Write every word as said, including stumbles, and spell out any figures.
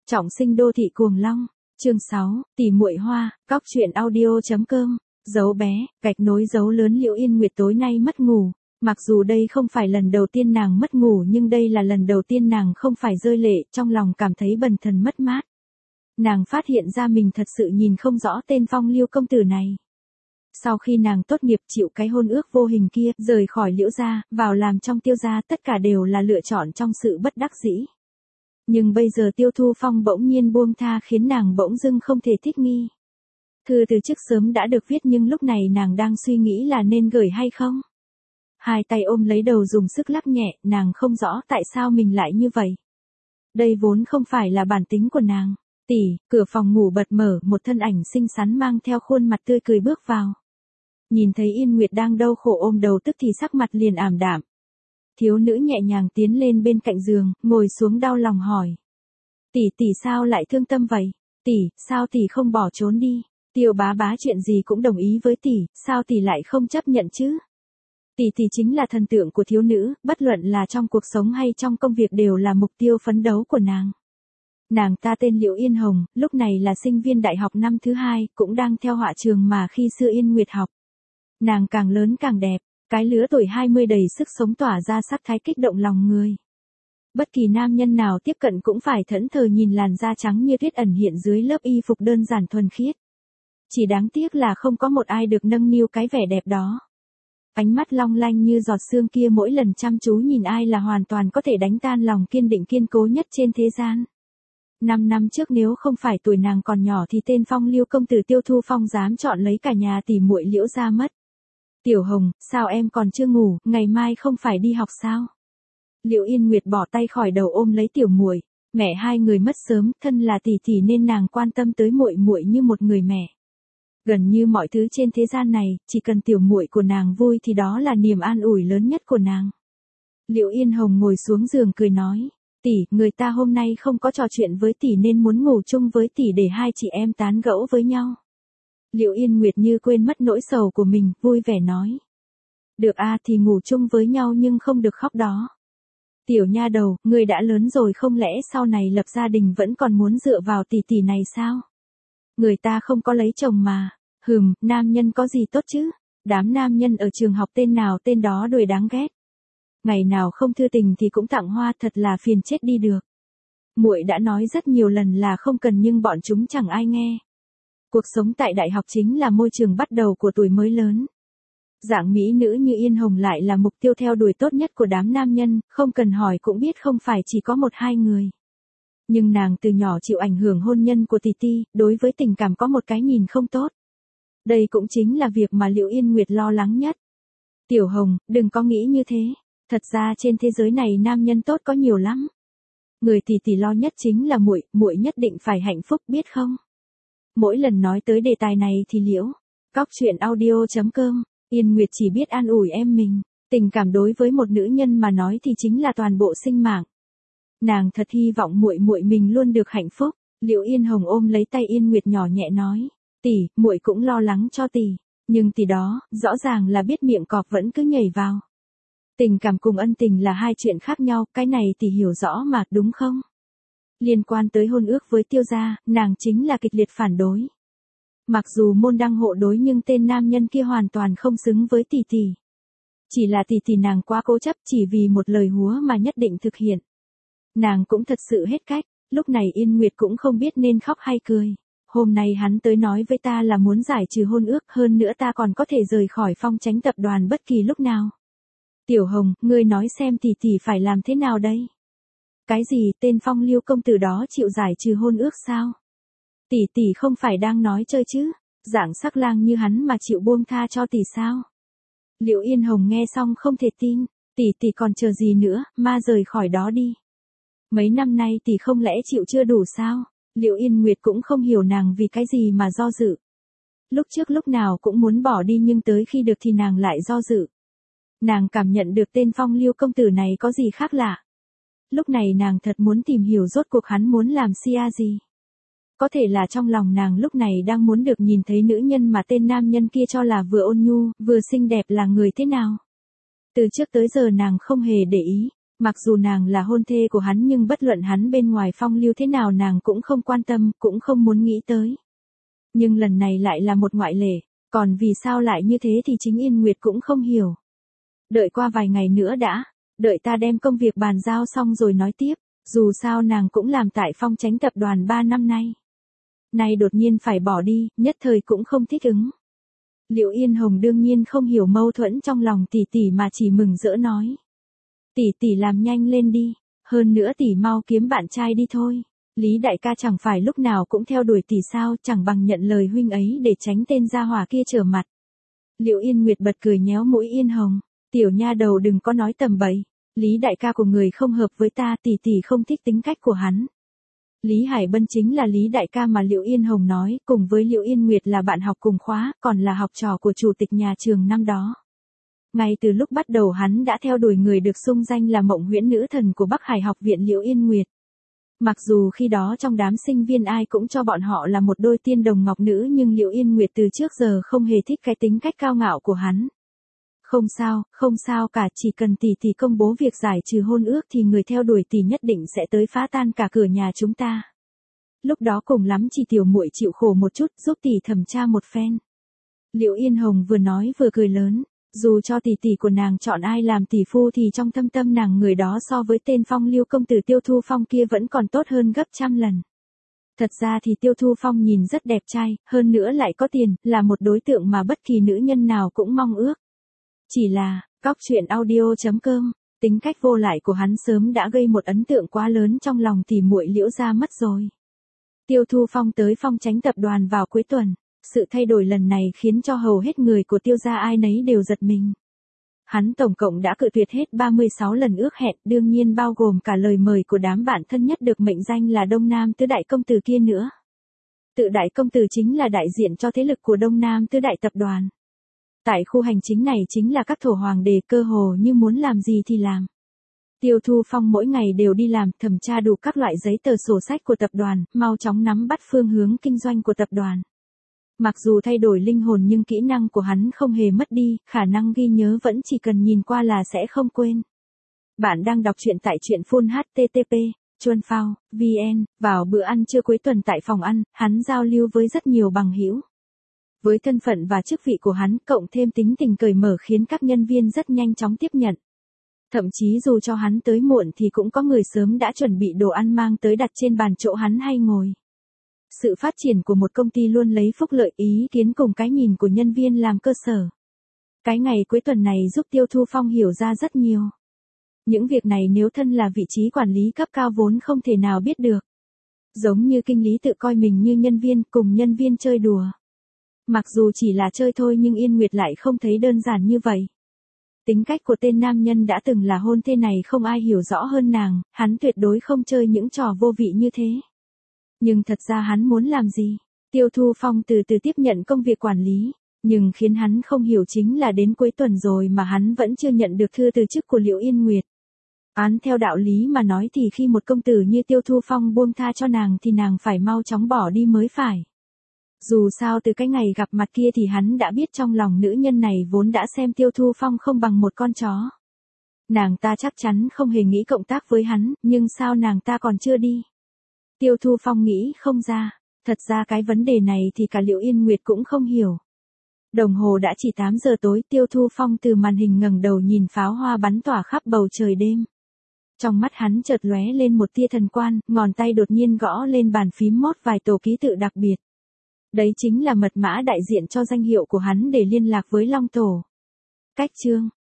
Trọng sinh đô thị cuồng long, chương sáu, tỷ muội hoa, cóc truyện audio.com, dấu bé, gạch nối dấu lớn Liễu Yên Nguyệt tối nay mất ngủ. Mặc dù đây không phải lần đầu tiên nàng mất ngủ nhưng đây là lần đầu tiên nàng không phải rơi lệ, trong lòng cảm thấy bần thần mất mát. Nàng phát hiện ra mình thật sự nhìn không rõ tên Phong Liêu công tử này. Sau khi nàng tốt nghiệp chịu cái hôn ước vô hình kia, rời khỏi Liễu gia, vào làm trong Tiêu gia, tất cả đều là lựa chọn trong sự bất đắc dĩ. Nhưng bây giờ Tiêu Thu Phong bỗng nhiên buông tha khiến nàng bỗng dưng không thể thích nghi. Thư từ trước sớm đã được viết nhưng lúc này nàng đang suy nghĩ là nên gửi hay không. Hai tay ôm lấy đầu dùng sức lắc nhẹ, nàng không rõ tại sao mình lại như vậy. Đây vốn không phải là bản tính của nàng. Tỷ, cửa phòng ngủ bật mở, một thân ảnh xinh xắn mang theo khuôn mặt tươi cười bước vào. Nhìn thấy Yên Nguyệt đang đau khổ ôm đầu tức thì sắc mặt liền ảm đạm. Thiếu nữ nhẹ nhàng tiến lên bên cạnh giường, ngồi xuống đau lòng hỏi. Tỷ tỷ sao lại thương tâm vậy? Tỷ, sao tỷ không bỏ trốn đi? Tiêu bá bá chuyện gì cũng đồng ý với tỷ, sao tỷ lại không chấp nhận chứ? Tỷ tỷ chính là thần tượng của thiếu nữ, bất luận là trong cuộc sống hay trong công việc đều là mục tiêu phấn đấu của nàng. Nàng ta tên Liễu Yên Hồng, lúc này là sinh viên đại học năm thứ hai, cũng đang theo họa trường mà khi xưa Yên Nguyệt học. Nàng càng lớn càng đẹp, cái lứa tuổi hai mươi đầy sức sống tỏa ra sắc thái kích động lòng người. Bất kỳ nam nhân nào tiếp cận cũng phải thẫn thờ nhìn làn da trắng như tuyết ẩn hiện dưới lớp y phục đơn giản thuần khiết. Chỉ đáng tiếc là không có một ai được nâng niu cái vẻ đẹp đó. Ánh mắt long lanh như giọt sương kia mỗi lần chăm chú nhìn ai là hoàn toàn có thể đánh tan lòng kiên định kiên cố nhất trên thế gian. Năm năm trước nếu không phải tuổi nàng còn nhỏ thì tên Phong Liêu công tử Tiêu Thu Phong dám chọn lấy cả nhà tỷ muội Liễu gia mất. Tiểu Hồng, sao em còn chưa ngủ, ngày mai không phải đi học sao? Liễu Yên Nguyệt bỏ tay khỏi đầu ôm lấy tiểu muội, mẹ hai người mất sớm, thân là tỷ tỷ nên nàng quan tâm tới muội muội như một người mẹ. Gần như mọi thứ trên thế gian này, chỉ cần tiểu muội của nàng vui thì đó là niềm an ủi lớn nhất của nàng. Liễu Yên Hồng ngồi xuống giường cười nói. Tỷ, người ta hôm nay không có trò chuyện với tỷ nên muốn ngủ chung với tỷ để hai chị em tán gẫu với nhau. Liễu Yên Nguyệt như quên mất nỗi sầu của mình, vui vẻ nói. Được a thì ngủ chung với nhau nhưng không được khóc đó. Tiểu nha đầu, người đã lớn rồi không lẽ sau này lập gia đình vẫn còn muốn dựa vào tỷ tỷ này sao? Người ta không có lấy chồng mà. Hừm, nam nhân có gì tốt chứ? Đám nam nhân ở trường học tên nào tên đó đuổi đáng ghét. Ngày nào không thư tình thì cũng tặng hoa, thật là phiền chết đi được. Muội đã nói rất nhiều lần là không cần nhưng bọn chúng chẳng ai nghe. Cuộc sống tại đại học chính là môi trường bắt đầu của tuổi mới lớn. Dạng mỹ nữ như Yên Hồng lại là mục tiêu theo đuổi tốt nhất của đám nam nhân, không cần hỏi cũng biết không phải chỉ có một hai người. Nhưng nàng từ nhỏ chịu ảnh hưởng hôn nhân của tỷ tỷ, đối với tình cảm có một cái nhìn không tốt. Đây cũng chính là việc mà Liễu Yên Nguyệt lo lắng nhất. Tiểu Hồng, đừng có nghĩ như thế. Thật ra trên thế giới này nam nhân tốt có nhiều lắm. Người tỷ tỷ lo nhất chính là muội, muội nhất định phải hạnh phúc biết không? Mỗi lần nói tới đề tài này thì Liễu, cóc truyện audio.com, Yên Nguyệt chỉ biết an ủi em mình. Tình cảm đối với một nữ nhân mà nói thì chính là toàn bộ sinh mạng. Nàng thật hy vọng muội muội mình luôn được hạnh phúc. Liễu Yên Hồng ôm lấy tay Yên Nguyệt nhỏ nhẹ nói, tỷ, muội cũng lo lắng cho tỷ, nhưng tỷ đó, rõ ràng là biết miệng cọp vẫn cứ nhảy vào. Tình cảm cùng ân tình là hai chuyện khác nhau, cái này tỷ hiểu rõ mà, đúng không? Liên quan tới hôn ước với Tiêu gia, nàng chính là kịch liệt phản đối. Mặc dù môn đăng hộ đối nhưng tên nam nhân kia hoàn toàn không xứng với tỷ tỷ. Chỉ là tỷ tỷ nàng quá cố chấp chỉ vì một lời húa mà nhất định thực hiện. Nàng cũng thật sự hết cách, lúc này Yên Nguyệt cũng không biết nên khóc hay cười. Hôm nay hắn tới nói với ta là muốn giải trừ hôn ước, hơn nữa ta còn có thể rời khỏi Phong Chánh tập đoàn bất kỳ lúc nào. Tiểu Hồng, ngươi nói xem tỷ tỷ phải làm thế nào đây? Cái gì, tên Phong Liêu công tử đó chịu giải trừ hôn ước sao? Tỷ tỷ không phải đang nói chơi chứ? Dạng sắc lang như hắn mà chịu buông tha cho tỷ sao? Liễu Yên Hồng nghe xong không thể tin, tỷ tỷ còn chờ gì nữa, ma rời khỏi đó đi. Mấy năm nay tỷ không lẽ chịu chưa đủ sao? Liễu Yên Nguyệt cũng không hiểu nàng vì cái gì mà do dự. Lúc trước lúc nào cũng muốn bỏ đi nhưng tới khi được thì nàng lại do dự. Nàng cảm nhận được tên Phong Liêu công tử này có gì khác lạ. Lúc này nàng thật muốn tìm hiểu rốt cuộc hắn muốn làm sia gì. Có thể là trong lòng nàng lúc này đang muốn được nhìn thấy nữ nhân mà tên nam nhân kia cho là vừa ôn nhu, vừa xinh đẹp là người thế nào. Từ trước tới giờ nàng không hề để ý, Mặc dù nàng là hôn thê của hắn nhưng bất luận hắn bên ngoài phong lưu thế nào nàng cũng không quan tâm, cũng không muốn nghĩ tới. Nhưng lần này lại là một ngoại lệ, còn vì sao lại như thế thì chính Yên Nguyệt cũng không hiểu. Đợi qua vài ngày nữa đã, đợi ta đem công việc bàn giao xong rồi nói tiếp, dù sao nàng cũng làm tại Phong Chánh tập đoàn ba năm nay. Nay đột nhiên phải bỏ đi, nhất thời cũng không thích ứng. Liễu Yên Hồng đương nhiên không hiểu mâu thuẫn trong lòng tỷ tỷ mà chỉ mừng rỡ nói. Tỷ tỷ làm nhanh lên đi, hơn nữa tỷ mau kiếm bạn trai đi thôi. Lý đại ca chẳng phải lúc nào cũng theo đuổi tỷ sao, chẳng bằng nhận lời huynh ấy để tránh tên gia hỏa kia trở mặt. Liễu Yên Nguyệt bật cười nhéo mũi Yên Hồng, tiểu nha đầu đừng có nói tầm bậy, Lý đại ca của người không hợp với ta, tỷ tỷ không thích tính cách của hắn. Lý Hải Bân chính là Lý đại ca mà Liễu Yên Hồng nói, cùng với Liễu Yên Nguyệt là bạn học cùng khóa, còn là học trò của chủ tịch nhà trường năm đó. Ngay từ lúc bắt đầu hắn đã theo đuổi người được xưng danh là Mộng Huyễn nữ thần của Bắc Hải học viện Liễu Yên Nguyệt. Mặc dù khi đó trong đám sinh viên ai cũng cho bọn họ là một đôi tiên đồng ngọc nữ nhưng Liễu Yên Nguyệt từ trước giờ không hề thích cái tính cách cao ngạo của hắn. Không sao, không sao cả, chỉ cần tỷ tỷ công bố việc giải trừ hôn ước thì người theo đuổi tỷ nhất định sẽ tới phá tan cả cửa nhà chúng ta. Lúc đó cùng lắm chỉ tiểu muội chịu khổ một chút giúp tỷ thẩm tra một phen. Liễu Yên Hồng vừa nói vừa cười lớn, dù cho tỷ tỷ của nàng chọn ai làm tỷ phu thì trong thâm tâm nàng người đó so với tên Phong Lưu công tử Tiêu Thu Phong kia vẫn còn tốt hơn gấp trăm lần. Thật ra thì Tiêu Thu Phong nhìn rất đẹp trai, hơn nữa lại có tiền, là một đối tượng mà bất kỳ nữ nhân nào cũng mong ước. Chỉ là, cóc truyện audio chấm com, tính cách vô lại của hắn sớm đã gây một ấn tượng quá lớn trong lòng tỷ muội Liễu gia mất rồi. Tiêu Thu Phong tới Phong Chánh tập đoàn vào cuối tuần, sự thay đổi lần này khiến cho hầu hết người của Tiêu gia ai nấy đều giật mình. Hắn tổng cộng đã cự tuyệt hết ba mươi sáu lần ước hẹn, đương nhiên bao gồm cả lời mời của đám bạn thân nhất được mệnh danh là Đông Nam Tứ Đại Công Tử kia nữa. Tự Đại Công Tử chính là đại diện cho thế lực của Đông Nam Tứ Đại Tập đoàn. Tại khu hành chính này chính là các thổ hoàng đề, cơ hồ như muốn làm gì thì làm. Tiêu Thu Phong mỗi ngày đều đi làm, thẩm tra đủ các loại giấy tờ sổ sách của tập đoàn, mau chóng nắm bắt phương hướng kinh doanh của tập đoàn. Mặc dù thay đổi linh hồn nhưng kỹ năng của hắn không hề mất đi, khả năng ghi nhớ vẫn chỉ cần nhìn qua là sẽ không quên. Bạn đang đọc truyện tại truyện phun hát tê tê pê, chuan phao, vn, vào bữa ăn trưa cuối tuần tại phòng ăn, hắn giao lưu với rất nhiều bằng hữu. Với thân phận và chức vị của hắn, cộng thêm tính tình cởi mở khiến các nhân viên rất nhanh chóng tiếp nhận. Thậm chí dù cho hắn tới muộn thì cũng có người sớm đã chuẩn bị đồ ăn mang tới đặt trên bàn chỗ hắn hay ngồi. Sự phát triển của một công ty luôn lấy phúc lợi, ý kiến cùng cái nhìn của nhân viên làm cơ sở. Cái ngày cuối tuần này giúp Tiêu Thu Phong hiểu ra rất nhiều. Những việc này nếu thân là vị trí quản lý cấp cao vốn không thể nào biết được. Giống như kinh lý tự coi mình như nhân viên, cùng nhân viên chơi đùa. Mặc dù chỉ là chơi thôi nhưng Yên Nguyệt lại không thấy đơn giản như vậy. Tính cách của tên nam nhân đã từng là hôn thê này không ai hiểu rõ hơn nàng, hắn tuyệt đối không chơi những trò vô vị như thế. Nhưng thật ra hắn muốn làm gì? Tiêu Thu Phong từ từ tiếp nhận công việc quản lý, nhưng khiến hắn không hiểu chính là đến cuối tuần rồi mà hắn vẫn chưa nhận được thư từ chức của Liễu Yên Nguyệt. Án theo đạo lý mà nói thì khi một công tử như Tiêu Thu Phong buông tha cho nàng thì nàng phải mau chóng bỏ đi mới phải. Dù sao từ cái ngày gặp mặt kia thì hắn đã biết trong lòng nữ nhân này vốn đã xem Tiêu Thu Phong không bằng một con chó. Nàng ta chắc chắn không hề nghĩ cộng tác với hắn, nhưng sao nàng ta còn chưa đi? Tiêu Thu Phong nghĩ không ra, thật ra cái vấn đề này thì cả Liễu Yên Nguyệt cũng không hiểu. Đồng hồ đã chỉ tám giờ tối, Tiêu Thu Phong từ màn hình ngẩng đầu nhìn pháo hoa bắn tỏa khắp bầu trời đêm. Trong mắt hắn chợt lóe lên một tia thần quan, ngón tay đột nhiên gõ lên bàn phím mốt vài tổ ký tự đặc biệt. Đấy chính là mật mã đại diện cho danh hiệu của hắn để liên lạc với Long Tổ. Cách chương